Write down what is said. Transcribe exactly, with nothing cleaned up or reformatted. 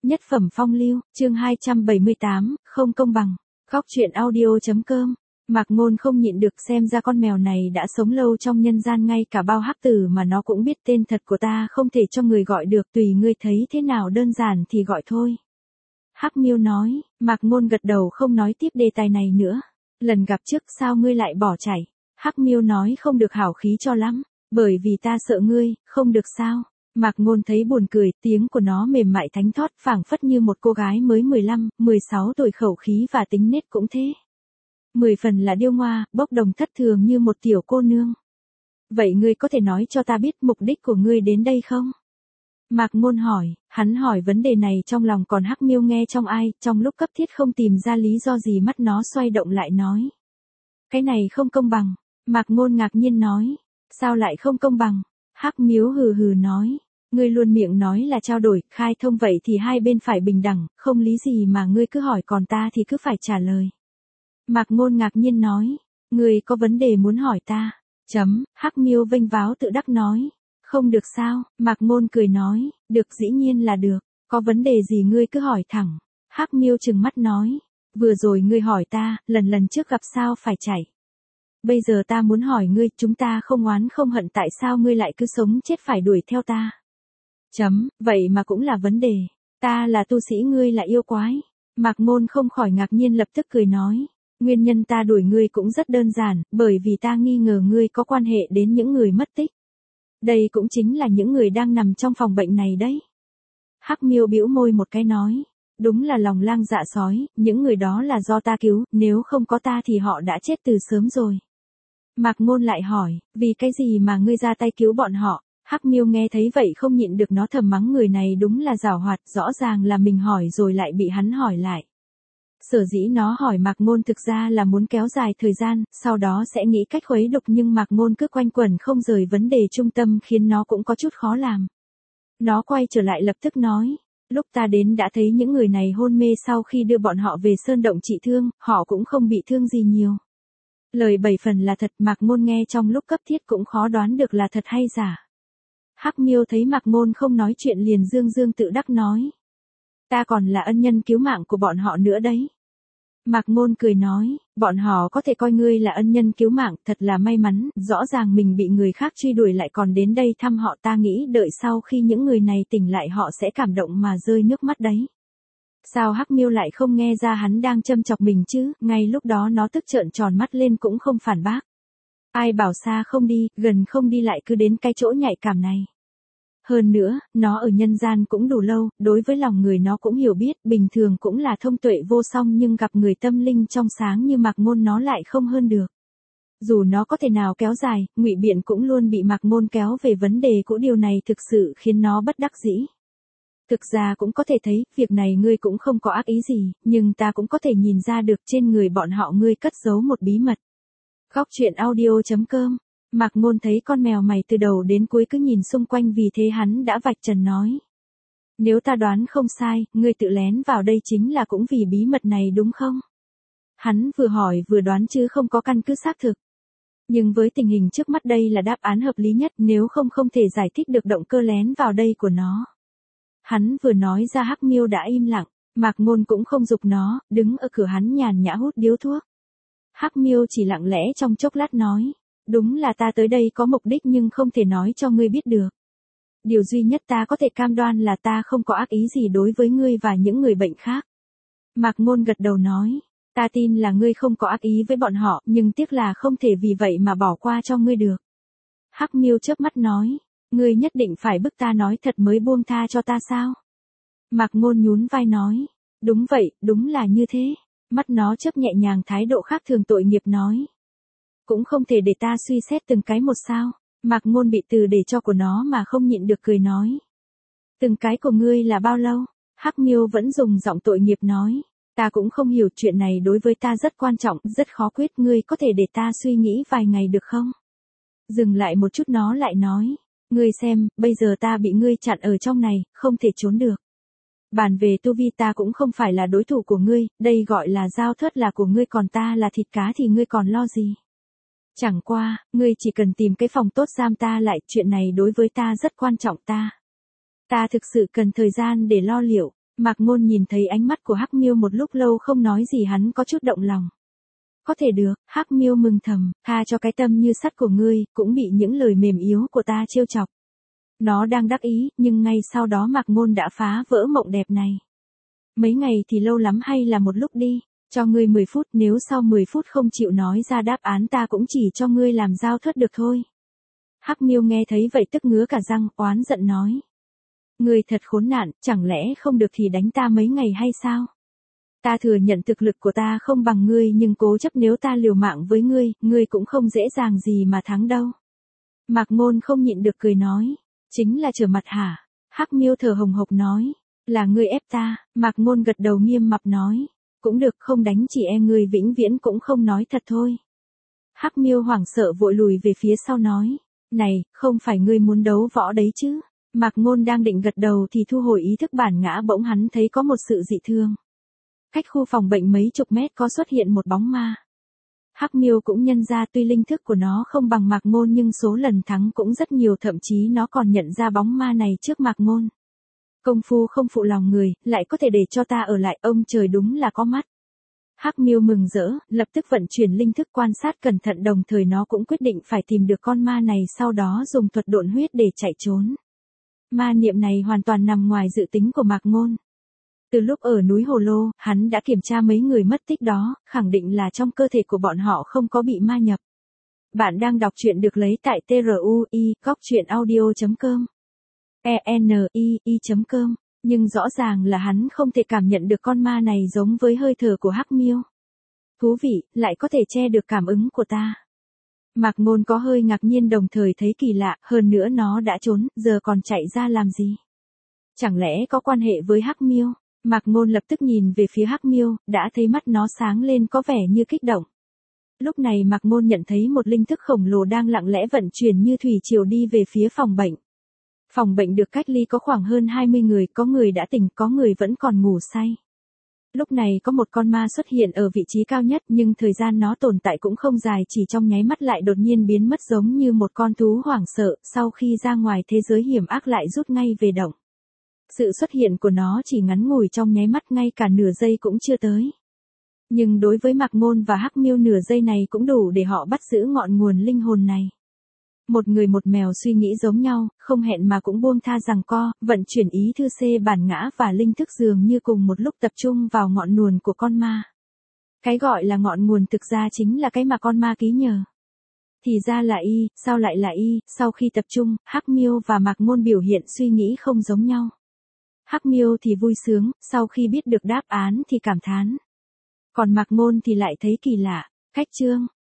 Nhất phẩm phong lưu, chương hai trăm bảy mươi tám, không công bằng. Góc truyện audio.com. Mạc Ngôn không nhịn được, xem ra con mèo này đã sống lâu trong nhân gian, ngay cả bao hắc tử mà nó cũng biết tên thật của ta không thể cho người gọi được, tùy ngươi thấy thế nào đơn giản thì gọi thôi. Hắc Miêu nói. Mạc Ngôn gật đầu không nói tiếp đề tài này nữa. Lần gặp trước sao ngươi lại bỏ chạy? Hắc Miêu nói không được hảo khí cho lắm, bởi vì ta sợ ngươi, không được sao? Mạc Ngôn thấy buồn cười, tiếng của nó mềm mại thánh thót, phảng phất như một cô gái mới mười lăm, mười sáu tuổi, khẩu khí và tính nết cũng thế. Mười phần là điêu ngoa, bốc đồng thất thường như một tiểu cô nương. Vậy ngươi có thể nói cho ta biết mục đích của ngươi đến đây không? Mạc Ngôn hỏi. Hắn hỏi vấn đề này trong lòng, còn Hắc Miêu nghe trong ai, trong lúc cấp thiết không tìm ra lý do gì, mắt nó xoay động lại nói. Cái này không công bằng. Mạc Ngôn ngạc nhiên nói. Sao lại không công bằng? Hắc Miêu hừ hừ nói. Ngươi luôn miệng nói là trao đổi, khai thông, vậy thì hai bên phải bình đẳng, không lý gì mà ngươi cứ hỏi, còn ta thì cứ phải trả lời. Mạc Ngôn ngạc nhiên nói. Ngươi có vấn đề muốn hỏi ta? Chấm. Hắc Miêu vênh váo tự đắc nói. Không được sao? Mạc Ngôn cười nói. Được, dĩ nhiên là được. Có vấn đề gì ngươi cứ hỏi thẳng. Hắc Miêu trừng mắt nói. Vừa rồi ngươi hỏi ta, lần lần trước gặp sao phải chạy. Bây giờ ta muốn hỏi ngươi, chúng ta không oán không hận, tại sao ngươi lại cứ sống chết phải đuổi theo ta? Chấm. Vậy mà cũng là vấn đề. Ta là tu sĩ, ngươi là yêu quái. Mạc Ngôn không khỏi ngạc nhiên, lập tức cười nói. Nguyên nhân ta đuổi ngươi cũng rất đơn giản, bởi vì ta nghi ngờ ngươi có quan hệ đến những người mất tích. Đây cũng chính là những người đang nằm trong phòng bệnh này đấy. Hắc Miêu bĩu môi một cái nói. Đúng là lòng lang dạ sói, những người đó là do ta cứu, nếu không có ta thì họ đã chết từ sớm rồi. Mạc Ngôn lại hỏi, vì cái gì mà ngươi ra tay cứu bọn họ? Hắc Miêu nghe thấy vậy không nhịn được, nó thầm mắng người này đúng là giảo hoạt, rõ ràng là mình hỏi rồi lại bị hắn hỏi lại. Sở dĩ nó hỏi Mạc Ngôn thực ra là muốn kéo dài thời gian, sau đó sẽ nghĩ cách khuấy đục, nhưng Mạc Ngôn cứ quanh quẩn không rời vấn đề trung tâm, khiến nó cũng có chút khó làm. Nó quay trở lại lập tức nói, lúc ta đến đã thấy những người này hôn mê, sau khi đưa bọn họ về sơn động trị thương, họ cũng không bị thương gì nhiều. Lời bảy phần là thật. Mạc Ngôn nghe trong lúc cấp thiết cũng khó đoán được là thật hay giả. Hắc Miêu thấy Mạc Ngôn không nói chuyện liền dương dương tự đắc nói. Ta còn là ân nhân cứu mạng của bọn họ nữa đấy. Mạc Ngôn cười nói, bọn họ có thể coi ngươi là ân nhân cứu mạng, thật là may mắn, rõ ràng mình bị người khác truy đuổi lại còn đến đây thăm họ, ta nghĩ đợi sau khi những người này tỉnh lại họ sẽ cảm động mà rơi nước mắt đấy. Sao Hắc Miêu lại không nghe ra hắn đang châm chọc mình chứ? Ngay lúc đó nó tức trợn tròn mắt lên cũng không phản bác. Ai bảo xa không đi, gần không đi lại cứ đến cái chỗ nhạy cảm này. Hơn nữa, nó ở nhân gian cũng đủ lâu, đối với lòng người nó cũng hiểu biết, bình thường cũng là thông tuệ vô song, nhưng gặp người tâm linh trong sáng như Mạc Ngôn nó lại không hơn được. Dù nó có thể nào kéo dài, ngụy biện cũng luôn bị Mạc Ngôn kéo về vấn đề cũ, điều này thực sự khiến nó bất đắc dĩ. Thực ra cũng có thể thấy, việc này ngươi cũng không có ác ý gì, nhưng ta cũng có thể nhìn ra được trên người bọn họ ngươi cất giấu một bí mật. Góc truyện audio.com. Mạc Ngôn thấy con mèo mày từ đầu đến cuối cứ nhìn xung quanh, vì thế hắn đã vạch trần nói. Nếu ta đoán không sai, ngươi tự lén vào đây chính là cũng vì bí mật này đúng không? Hắn vừa hỏi vừa đoán chứ không có căn cứ xác thực. Nhưng với tình hình trước mắt đây là đáp án hợp lý nhất, nếu không không thể giải thích được động cơ lén vào đây của nó. Hắn vừa nói ra Hắc Miêu đã im lặng, Mạc Ngôn cũng không giục nó, đứng ở cửa hắn nhàn nhã hút điếu thuốc. Hắc Miêu chỉ lặng lẽ trong chốc lát nói, đúng là ta tới đây có mục đích nhưng không thể nói cho ngươi biết được. Điều duy nhất ta có thể cam đoan là ta không có ác ý gì đối với ngươi và những người bệnh khác. Mạc Ngôn gật đầu nói, ta tin là ngươi không có ác ý với bọn họ, nhưng tiếc là không thể vì vậy mà bỏ qua cho ngươi được. Hắc Miêu chớp mắt nói, ngươi nhất định phải bức ta nói thật mới buông tha cho ta sao? Mạc Ngôn nhún vai nói, đúng vậy, đúng là như thế. Mắt nó chớp nhẹ nhàng, thái độ khác thường tội nghiệp nói. Cũng không thể để ta suy xét từng cái một sao? Mạc Ngôn bị từ để cho của nó mà không nhịn được cười nói. Từng cái của ngươi là bao lâu? Hắc Miêu vẫn dùng giọng tội nghiệp nói. Ta cũng không hiểu, chuyện này đối với ta rất quan trọng, rất khó quyết, ngươi có thể để ta suy nghĩ vài ngày được không? Dừng lại một chút nó lại nói. Ngươi xem, bây giờ ta bị ngươi chặn ở trong này, không thể trốn được. Bàn về tu vi ta cũng không phải là đối thủ của ngươi, đây gọi là giao thớt là của ngươi, còn ta là thịt cá thì ngươi còn lo gì? Chẳng qua, ngươi chỉ cần tìm cái phòng tốt giam ta lại, chuyện này đối với ta rất quan trọng, ta. Ta thực sự cần thời gian để lo liệu. Mạc Ngôn nhìn thấy ánh mắt của Hắc Miêu một lúc lâu không nói gì, hắn có chút động lòng. Có thể được, Hắc Miêu mừng thầm, tha cho cái tâm như sắt của ngươi, cũng bị những lời mềm yếu của ta trêu chọc. Nó đang đắc ý, nhưng ngay sau đó Mạc Ngôn đã phá vỡ mộng đẹp này. Mấy ngày thì lâu lắm hay là một lúc đi, cho ngươi mười phút, nếu sau mười phút không chịu nói ra đáp án ta cũng chỉ cho ngươi làm giao thất được thôi. Hắc Miêu nghe thấy vậy tức ngứa cả răng, oán giận nói. Ngươi thật khốn nạn, chẳng lẽ không được thì đánh ta mấy ngày hay sao? Ta thừa nhận thực lực của ta không bằng ngươi, nhưng cố chấp nếu ta liều mạng với ngươi, ngươi cũng không dễ dàng gì mà thắng đâu. Mạc Ngôn không nhịn được cười nói. Chính là trở mặt hả? Hắc Miêu thở hồng hộc nói. Là ngươi ép ta. Mạc Ngôn gật đầu nghiêm mặt nói. Cũng được, không đánh chỉ e ngươi vĩnh viễn cũng không nói thật thôi. Hắc Miêu hoảng sợ vội lùi về phía sau nói. Này, không phải ngươi muốn đấu võ đấy chứ? Mạc Ngôn đang định gật đầu thì thu hồi ý thức bản ngã, bỗng hắn thấy có một sự dị thường. Cách khu phòng bệnh mấy chục mét có xuất hiện một bóng ma. Hắc Miêu cũng nhận ra tuy linh thức của nó không bằng Mạc Ngôn nhưng số lần thắng cũng rất nhiều, thậm chí nó còn nhận ra bóng ma này trước Mạc Ngôn. Công phu không phụ lòng người, lại có thể để cho ta ở lại, ông trời đúng là có mắt. Hắc Miêu mừng rỡ, lập tức vận chuyển linh thức quan sát cẩn thận, đồng thời nó cũng quyết định phải tìm được con ma này, sau đó dùng thuật độn huyết để chạy trốn. Ma niệm này hoàn toàn nằm ngoài dự tính của Mạc Ngôn. Từ lúc ở núi Hồ Lô, hắn đã kiểm tra mấy người mất tích đó, khẳng định là trong cơ thể của bọn họ không có bị ma nhập. Bạn đang đọc truyện được lấy tại tê rờ u i cóc truyện audio chấm com. e n i i chấm com, nhưng rõ ràng là hắn không thể cảm nhận được con ma này giống với hơi thở của Hắc Miêu. Thú vị, lại có thể che được cảm ứng của ta. Mạc Ngôn có hơi ngạc nhiên đồng thời thấy kỳ lạ, hơn nữa nó đã trốn, giờ còn chạy ra làm gì? Chẳng lẽ có quan hệ với Hắc Miêu? Mạc Ngôn lập tức nhìn về phía Hắc Miêu, đã thấy mắt nó sáng lên có vẻ như kích động. Lúc này Mạc Ngôn nhận thấy một linh thức khổng lồ đang lặng lẽ vận chuyển như thủy triều đi về phía phòng bệnh. Phòng bệnh được cách ly có khoảng hơn hai mươi người, có người đã tỉnh, có người vẫn còn ngủ say. Lúc này có một con ma xuất hiện ở vị trí cao nhất, nhưng thời gian nó tồn tại cũng không dài, chỉ trong nháy mắt lại đột nhiên biến mất giống như một con thú hoảng sợ, sau khi ra ngoài thế giới hiểm ác lại rút ngay về động. Sự xuất hiện của nó chỉ ngắn ngủi trong nháy mắt, ngay cả nửa giây cũng chưa tới. Nhưng đối với Mạc Ngôn và Hắc Miêu nửa giây này cũng đủ để họ bắt giữ ngọn nguồn linh hồn này. Một người một mèo suy nghĩ giống nhau, không hẹn mà cũng buông tha giằng co, vận chuyển ý thư C bản ngã và linh thức dường như cùng một lúc tập trung vào ngọn nguồn của con ma. Cái gọi là ngọn nguồn thực ra chính là cái mà con ma ký nhờ. Thì ra là y, sao lại là y? Sau khi tập trung, Hắc Miêu và Mạc Ngôn biểu hiện suy nghĩ không giống nhau. Hắc Miêu thì vui sướng, sau khi biết được đáp án thì cảm thán. Còn Mạc Ngôn thì lại thấy kỳ lạ. Cách chương